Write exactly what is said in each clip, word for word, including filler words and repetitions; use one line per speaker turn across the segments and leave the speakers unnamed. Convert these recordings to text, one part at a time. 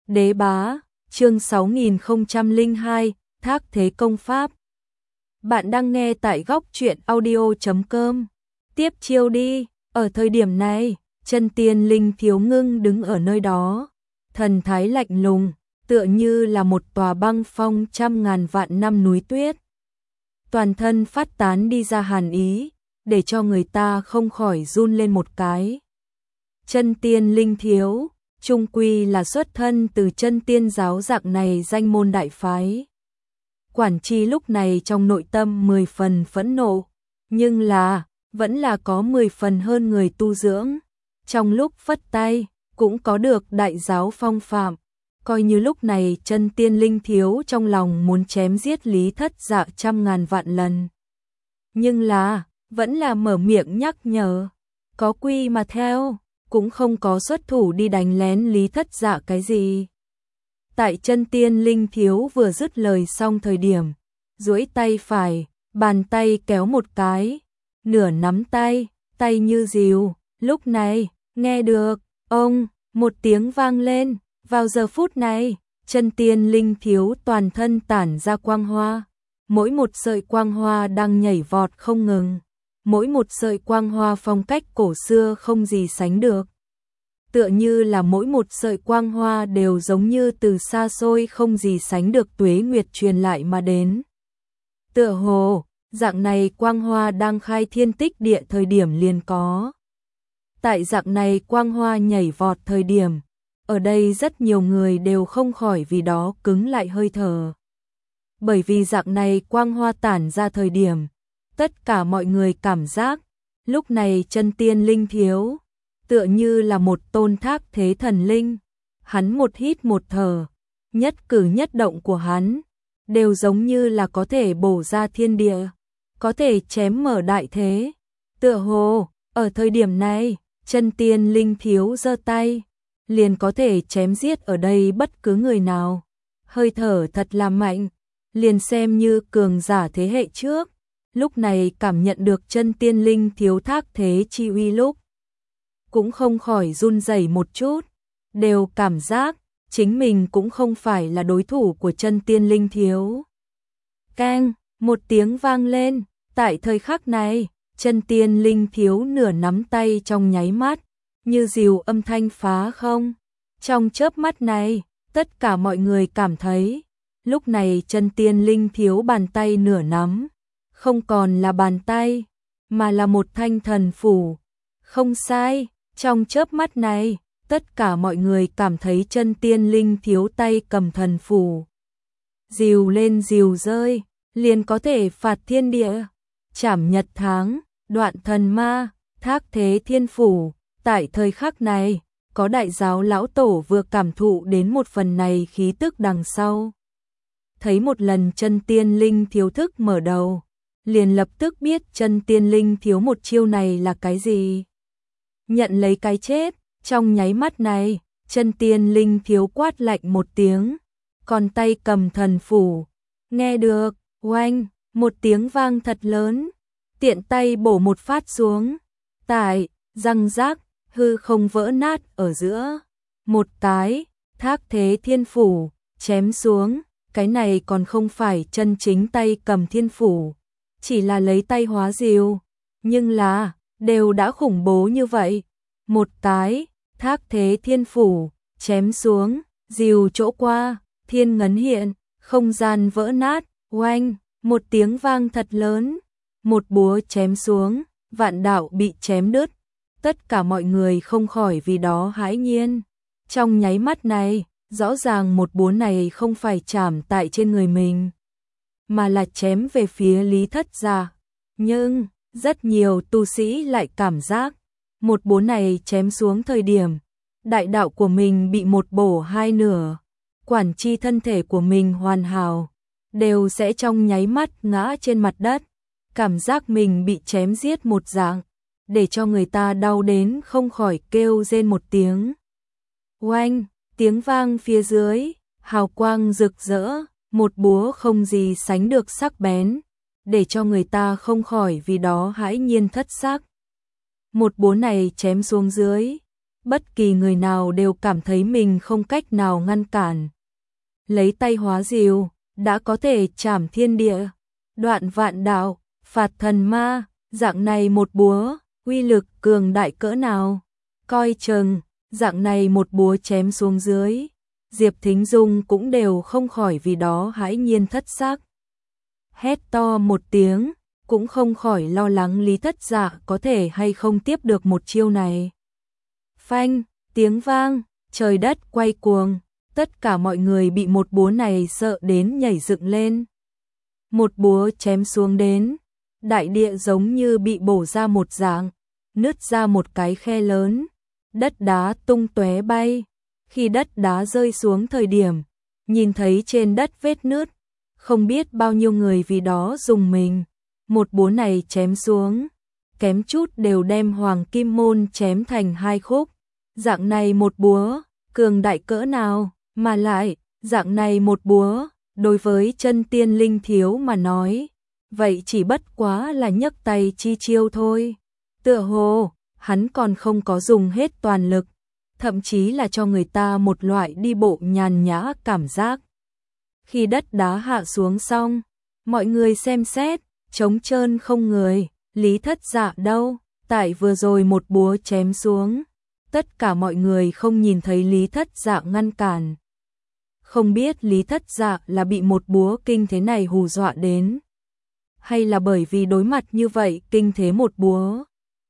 Đế bá, chương sáu nghìn không trăm lẻ hai, Thác Thế Công Pháp. Bạn đang nghe tại góc truyện audio chấm com. Tiếp chiêu đi, ở thời điểm này, chân tiên linh thiếu ngưng đứng ở nơi đó. Thần thái lạnh lùng, tựa như là một tòa băng phong trăm ngàn vạn năm núi tuyết. Toàn thân phát tán đi ra hàn ý, để cho người ta không khỏi run lên một cái. Chân tiên linh thiếu, chung quy là xuất thân từ chân tiên giáo dạng này danh môn đại phái. Quản Chi lúc này trong nội tâm mười phần phẫn nộ, nhưng là, vẫn là có mười phần hơn người tu dưỡng. Trong lúc phất tay, cũng có được đại giáo phong phạm. Coi như lúc này chân tiên linh thiếu trong lòng muốn chém giết Lý Thất Dạ trăm ngàn vạn lần. Nhưng là, vẫn là mở miệng nhắc nhở, có quy mà theo, cũng không có xuất thủ đi đánh lén Lý Thất Dạ cái gì. Tại chân tiên linh thiếu vừa dứt lời xong thời điểm, duỗi tay phải, bàn tay kéo một cái, nửa nắm tay, tay như rìu, lúc này, nghe được, ông, một tiếng vang lên, vào giờ phút này, chân tiên linh thiếu toàn thân tản ra quang hoa, mỗi một sợi quang hoa đang nhảy vọt không ngừng, mỗi một sợi quang hoa phong cách cổ xưa không gì sánh được. Tựa như là mỗi một sợi quang hoa đều giống như từ xa xôi không gì sánh được tuế nguyệt truyền lại mà đến. Tựa hồ, dạng này quang hoa đang khai thiên tích địa thời điểm liền có. Tại dạng này quang hoa nhảy vọt thời điểm, ở đây rất nhiều người đều không khỏi vì đó cứng lại hơi thở. Bởi vì dạng này quang hoa tản ra thời điểm, tất cả mọi người cảm giác, lúc này chân tiên linh thiếu, tựa như là một tôn thác thế thần linh. Hắn một hít một thở, nhất cử nhất động của hắn, đều giống như là có thể bổ ra thiên địa, có thể chém mở đại thế. Tựa hồ, ở thời điểm này, chân tiên linh thiếu giơ tay, liền có thể chém giết ở đây bất cứ người nào. Hơi thở thật là mạnh, liền xem như cường giả thế hệ trước, lúc này cảm nhận được chân tiên linh thiếu thác thế chi uy lúc, cũng không khỏi run rẩy một chút, đều cảm giác chính mình cũng không phải là đối thủ của chân tiên linh thiếu. Keng, một tiếng vang lên, tại thời khắc này, chân tiên linh thiếu nửa nắm tay trong nháy mắt, như rìu âm thanh phá không. Trong chớp mắt này, tất cả mọi người cảm thấy, lúc này chân tiên linh thiếu bàn tay nửa nắm, không còn là bàn tay, mà là một thanh thần phủ. Không sai, trong chớp mắt này, tất cả mọi người cảm thấy chân tiên linh thiếu tay cầm thần phủ. Rìu lên rìu rơi, liền có thể phạt thiên địa, trảm nhật tháng, đoạn thần ma, thác thế thiên phủ. Tại thời khắc này, có đại giáo lão tổ vừa cảm thụ đến một phần này khí tức đằng sau. Thấy một lần chân tiên linh thiếu thức mở đầu, liền lập tức biết chân tiên linh thiếu một chiêu này là cái gì. Nhận lấy cái chết, trong nháy mắt này, chân tiên linh thiếu quát lạnh một tiếng, còn tay cầm thần phủ. Nghe được, oanh, một tiếng vang thật lớn, tiện tay bổ một phát xuống. Tại, răng rác, hư không vỡ nát ở giữa. Một cái, thác thế thiên phủ, chém xuống, cái này còn không phải chân chính tay cầm thiên phủ, chỉ là lấy tay hóa rìu. Nhưng là, đều đã khủng bố như vậy. Một cái, thác thế thiên phủ, chém xuống, rìu chỗ qua, thiên ngấn hiện, không gian vỡ nát, oanh, một tiếng vang thật lớn, một búa chém xuống, vạn đạo bị chém đứt. Tất cả mọi người không khỏi vì đó hãi nhiên. Trong nháy mắt này, rõ ràng một búa này không phải chạm tại trên người mình, mà là chém về phía Lý Thất Dạ. Nhưng, rất nhiều tu sĩ lại cảm giác, một búa này chém xuống thời điểm, đại đạo của mình bị một bổ hai nửa, Quản Chi thân thể của mình hoàn hảo, đều sẽ trong nháy mắt ngã trên mặt đất, cảm giác mình bị chém giết một dạng, để cho người ta đau đến không khỏi kêu rên một tiếng. Oanh, tiếng vang phía dưới, hào quang rực rỡ, một búa không gì sánh được sắc bén, để cho người ta không khỏi vì đó hãi nhiên thất sắc. Một búa này chém xuống dưới, bất kỳ người nào đều cảm thấy mình không cách nào ngăn cản. Lấy tay hóa diều, đã có thể trảm thiên địa, đoạn vạn đạo, phạt thần ma, dạng này một búa, uy lực cường đại cỡ nào. Coi chừng, dạng này một búa chém xuống dưới, Diệp Thính Dung cũng đều không khỏi vì đó hãi nhiên thất sắc. Hét to một tiếng, cũng không khỏi lo lắng Lý Thất Dạ có thể hay không tiếp được một chiêu này. Phanh, tiếng vang, trời đất quay cuồng, tất cả mọi người bị một búa này sợ đến nhảy dựng lên. Một búa chém xuống đến, đại địa giống như bị bổ ra một dạng, nứt ra một cái khe lớn, đất đá tung tóe bay. Khi đất đá rơi xuống thời điểm, nhìn thấy trên đất vết nứt, không biết bao nhiêu người vì đó dùng mình. Một búa này chém xuống, kém chút đều đem Hoàng Kim Môn chém thành hai khúc. Dạng này một búa, cường đại cỡ nào, mà lại, dạng này một búa, đối với chân tiên linh thiếu mà nói, vậy chỉ bất quá là nhấc tay chi chiêu thôi. Tựa hồ, hắn còn không có dùng hết toàn lực, thậm chí là cho người ta một loại đi bộ nhàn nhã cảm giác. Khi đất đá hạ xuống xong, mọi người xem xét, trống trơn không người, Lý Thất Dạ đâu, tại vừa rồi một búa chém xuống, tất cả mọi người không nhìn thấy Lý Thất Dạ ngăn cản. Không biết Lý Thất Dạ là bị một búa kinh thế này hù dọa đến, hay là bởi vì đối mặt như vậy kinh thế một búa.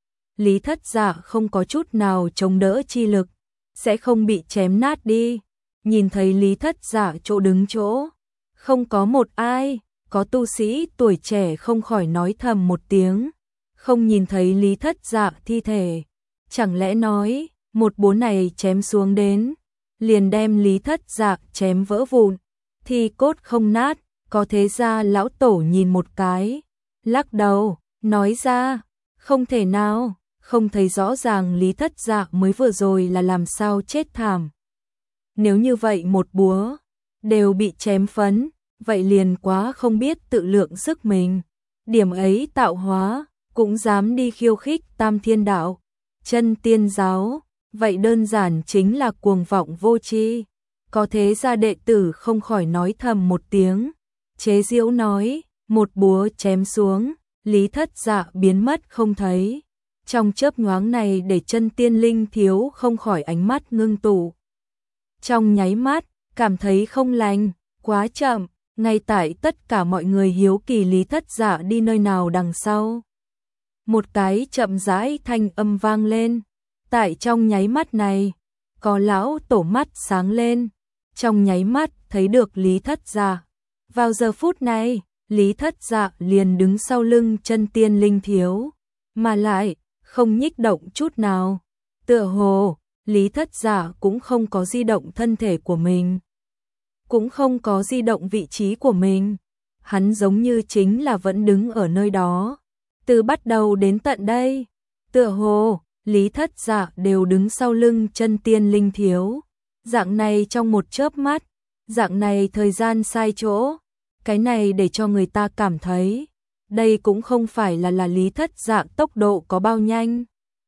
Lý Thất Dạ không có chút nào chống đỡ chi lực, sẽ không bị chém nát đi. Nhìn thấy Lý Thất Dạ chỗ đứng chỗ, không có một ai, có tu sĩ tuổi trẻ không khỏi nói thầm một tiếng, không nhìn thấy Lý Thất Dạ thi thể. Chẳng lẽ nói, một búa này chém xuống đến, liền đem Lý Thất Dạ chém vỡ vụn, thì cốt không nát. Có thế ra lão tổ nhìn một cái, lắc đầu, nói ra, không thể nào, không thấy rõ ràng Lý Thất Dạ mới vừa rồi là làm sao chết thảm. Nếu như vậy một búa đều bị chém phấn, vậy liền quá không biết tự lượng sức mình. Điểm ấy tạo hóa, cũng dám đi khiêu khích Tam Thiên Đạo, chân tiên giáo, vậy đơn giản chính là cuồng vọng vô tri. Có thế ra đệ tử không khỏi nói thầm một tiếng, chế giễu nói, một búa chém xuống, Lý Thất Dạ biến mất không thấy. Trong chớp nhoáng này để chân tiên linh thiếu không khỏi ánh mắt ngưng tụ. Trong nháy mắt, cảm thấy không lành, quá chậm, ngay tại tất cả mọi người hiếu kỳ Lý Thất Dạ đi nơi nào đằng sau. Một cái chậm rãi thanh âm vang lên, tại trong nháy mắt này, có lão tổ mắt sáng lên, trong nháy mắt thấy được Lý Thất Dạ. Vào giờ phút này, Lý Thất Dạ liền đứng sau lưng chân tiên linh thiếu, mà lại không nhích động chút nào. Tựa hồ, Lý Thất Dạ cũng không có di động thân thể của mình, cũng không có di động vị trí của mình. Hắn giống như chính là vẫn đứng ở nơi đó. Từ bắt đầu đến tận đây, tựa hồ, Lý Thất Dạ đều đứng sau lưng chân tiên linh thiếu. Dạng này trong một chớp mắt, dạng này thời gian sai chỗ, cái này để cho người ta cảm thấy, đây cũng không phải là là Lý Thất Dạ tốc độ có bao nhanh,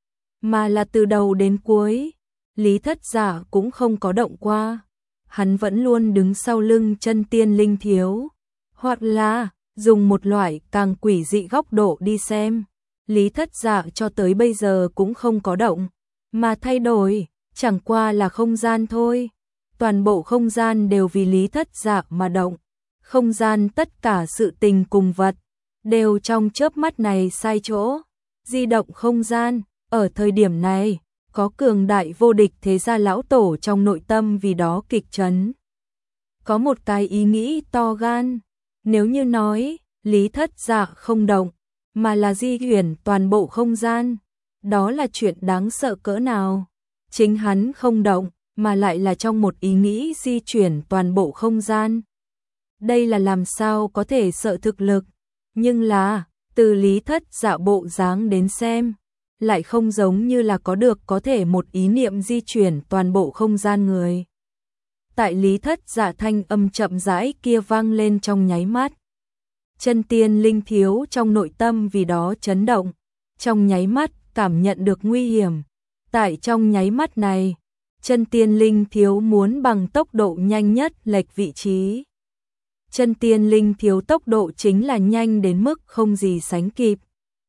mà là từ đầu đến cuối, Lý Thất Dạ cũng không có động qua. Hắn vẫn luôn đứng sau lưng chân tiên linh thiếu, hoặc là dùng một loại càng quỷ dị góc độ đi xem, Lý Thất Dạ cho tới bây giờ cũng không có động, mà thay đổi, chẳng qua là không gian thôi. Toàn bộ không gian đều vì Lý Thất Dạ mà động. Không gian tất cả sự tình cùng vật, đều trong chớp mắt này sai chỗ. Di động không gian, ở thời điểm này, có cường đại vô địch thế gia lão tổ trong nội tâm vì đó kịch chấn. Có một cái ý nghĩ to gan, nếu như nói, Lý Thất Dạ không động, mà là di chuyển toàn bộ không gian, đó là chuyện đáng sợ cỡ nào. Chính hắn không động, mà lại là trong một ý nghĩ di chuyển toàn bộ không gian. Đây là làm sao có thể sợ thực lực, nhưng là, từ Lý Thất Dạ bộ dáng đến xem, lại không giống như là có được có thể một ý niệm di chuyển toàn bộ không gian người. Tại Lý Thất Dạ thanh âm chậm rãi kia vang lên trong nháy mắt. Chân tiên linh thiếu trong nội tâm vì đó chấn động, trong nháy mắt cảm nhận được nguy hiểm, Tại trong nháy mắt này, Chân Tiên Linh Thiếu muốn bằng tốc độ nhanh nhất lệch vị trí. Chân Tiên Linh Thiếu tốc độ chính là nhanh đến mức không gì sánh kịp.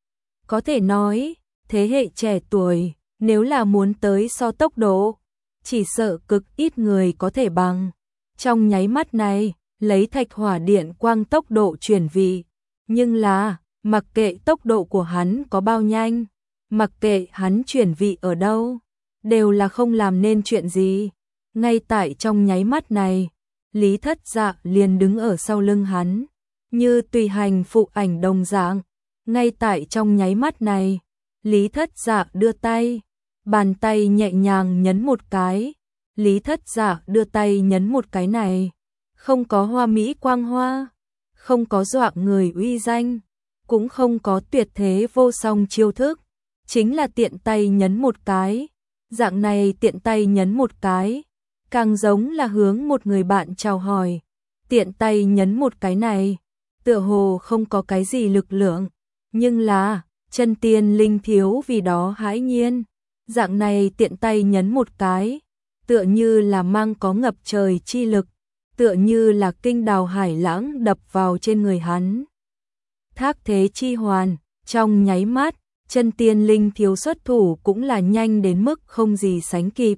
Có thể nói, thế hệ trẻ tuổi, nếu là muốn tới so tốc độ, chỉ sợ cực ít người có thể bằng. Trong nháy mắt này, lấy thạch hỏa điện quang tốc độ chuyển vị, nhưng là, mặc kệ tốc độ của hắn có bao nhanh, mặc kệ hắn chuyển vị ở đâu, đều là không làm nên chuyện gì. Ngay tại trong nháy mắt này, Lý Thất Dạ liền đứng ở sau lưng hắn, như tùy hành phụ ảnh đồng dạng. Ngay tại trong nháy mắt này, Lý Thất Dạ đưa tay, bàn tay nhẹ nhàng nhấn một cái. Lý Thất Dạ đưa tay nhấn một cái này, không có hoa mỹ quang hoa, không có dọa người uy danh, cũng không có tuyệt thế vô song chiêu thức, chính là tiện tay nhấn một cái. Dạng này tiện tay nhấn một cái, càng giống là hướng một người bạn chào hỏi. Tiện tay nhấn một cái này, tựa hồ không có cái gì lực lượng, nhưng là, Chân Tiên Linh Thiếu vì đó hãi nhiên. Dạng này tiện tay nhấn một cái, tựa như là mang có ngập trời chi lực, tựa như là kinh đào hải lãng đập vào trên người hắn. Thác thế chi hoàn, trong nháy mắt, Chân Tiên Linh Thiếu xuất thủ cũng là nhanh đến mức không gì sánh kịp.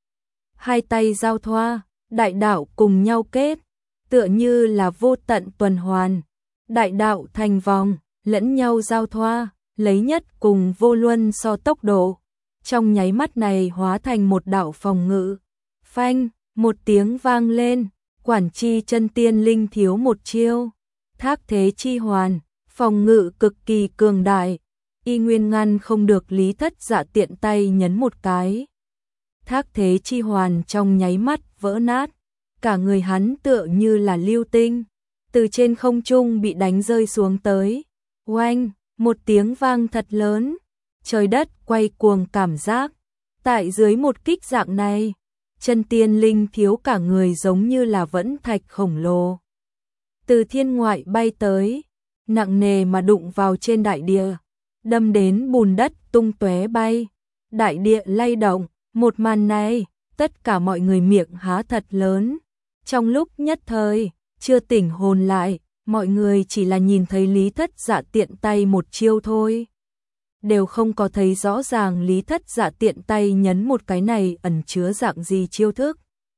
Hai tay giao thoa, đại đạo cùng nhau kết, tựa như là vô tận tuần hoàn. Đại đạo thành vòng, lẫn nhau giao thoa, lấy nhất cùng vô luân so tốc độ. Trong nháy mắt này hóa thành một đạo phòng ngự. Phanh, một tiếng vang lên, quản chi Chân Tiên Linh Thiếu một chiêu. Thác thế chi hoàn, phòng ngự cực kỳ cường đại. Y nguyên ngăn không được Lý Thất Dạ tiện tay nhấn một cái. Thác thế chi hoàn trong nháy mắt vỡ nát. Cả người hắn tựa như là lưu tinh, từ trên không trung bị đánh rơi xuống tới. Oanh, một tiếng vang thật lớn, trời đất quay cuồng cảm giác. Tại dưới một kích dạng này, Chân Tiên Linh Thiếu cả người giống như là vẫn thạch khổng lồ, từ thiên ngoại bay tới, nặng nề mà đụng vào trên đại địa, đâm đến bùn đất tung tóe bay, đại địa lay động. Một màn này, tất cả mọi người miệng há thật lớn. Trong lúc nhất thời, chưa tỉnh hồn lại, mọi người chỉ là nhìn thấy Lý Thất Dạ tiện tay một chiêu thôi, đều không có thấy rõ ràng Lý Thất Dạ tiện tay nhấn một cái này ẩn chứa dạng gì chiêu thức,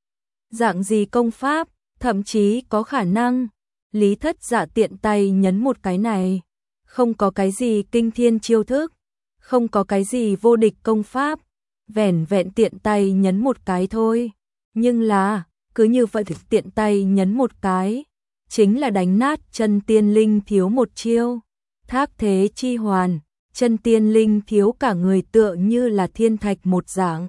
dạng gì công pháp. Thậm chí có khả năng Lý Thất Dạ tiện tay nhấn một cái này, không có cái gì kinh thiên chiêu thức, không có cái gì vô địch công pháp, vẻn vẹn tiện tay nhấn một cái thôi. Nhưng là, cứ như vậy tiện tay nhấn một cái, chính là đánh nát Chân Tiên Linh Thiếu một chiêu. Thác thế chi hoàn, Chân Tiên Linh Thiếu cả người tựa như là thiên thạch một dạng,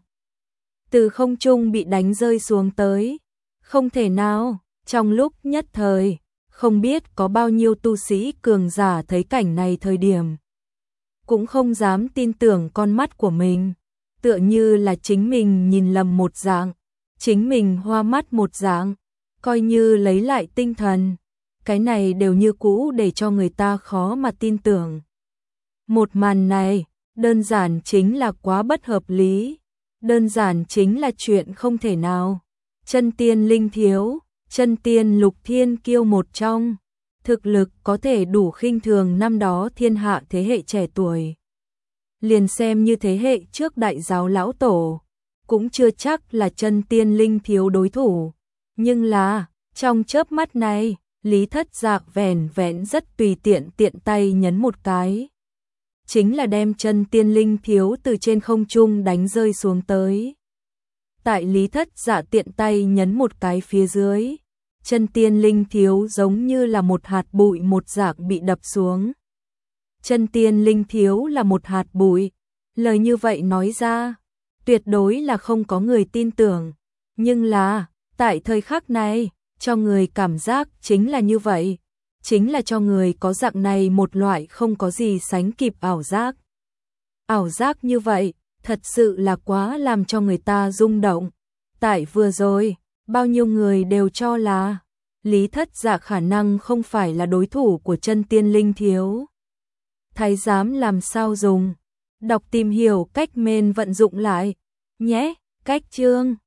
từ không trung bị đánh rơi xuống tới. Không thể nào, trong lúc nhất thời, không biết có bao nhiêu tu sĩ cường giả thấy cảnh này thời điểm, cũng không dám tin tưởng con mắt của mình, tựa như là chính mình nhìn lầm một dạng, chính mình hoa mắt một dạng, coi như lấy lại tinh thần, cái này đều như cũ để cho người ta khó mà tin tưởng. Một màn này, đơn giản chính là quá bất hợp lý, đơn giản chính là chuyện không thể nào. Chân Tiên Linh Thiếu, Chân Tiên Lục Thiên Kiêu một trong, thực lực có thể đủ khinh thường năm đó thiên hạ thế hệ trẻ tuổi. Liền xem như thế hệ trước đại giáo lão tổ, cũng chưa chắc là Chân Tiên Linh Thiếu đối thủ. Nhưng là, trong chớp mắt này, Lý Thất Dạ vẻn vẹn rất tùy tiện tiện tay nhấn một cái, chính là đem Chân Tiên Linh Thiếu từ trên không trung đánh rơi xuống tới. Tại Lý Thất Dạ tiện tay nhấn một cái phía dưới, Chân Tiên Linh Thiếu giống như là một hạt bụi một dạng bị đập xuống. Chân Tiên Linh Thiếu là một hạt bụi, lời như vậy nói ra, tuyệt đối là không có người tin tưởng. Nhưng là, tại thời khắc này, cho người cảm giác chính là như vậy, chính là cho người có dạng này một loại không có gì sánh kịp ảo giác. Ảo giác như vậy, thật sự là quá làm cho người ta rung động. Tại vừa rồi, bao nhiêu người đều cho là Lý Thất Dạ khả năng không phải là đối thủ của Chân Tiên Linh Thiếu. Thái giám làm sao dùng, Đọc tìm hiểu cách men vận dụng lại nhé. Cách chương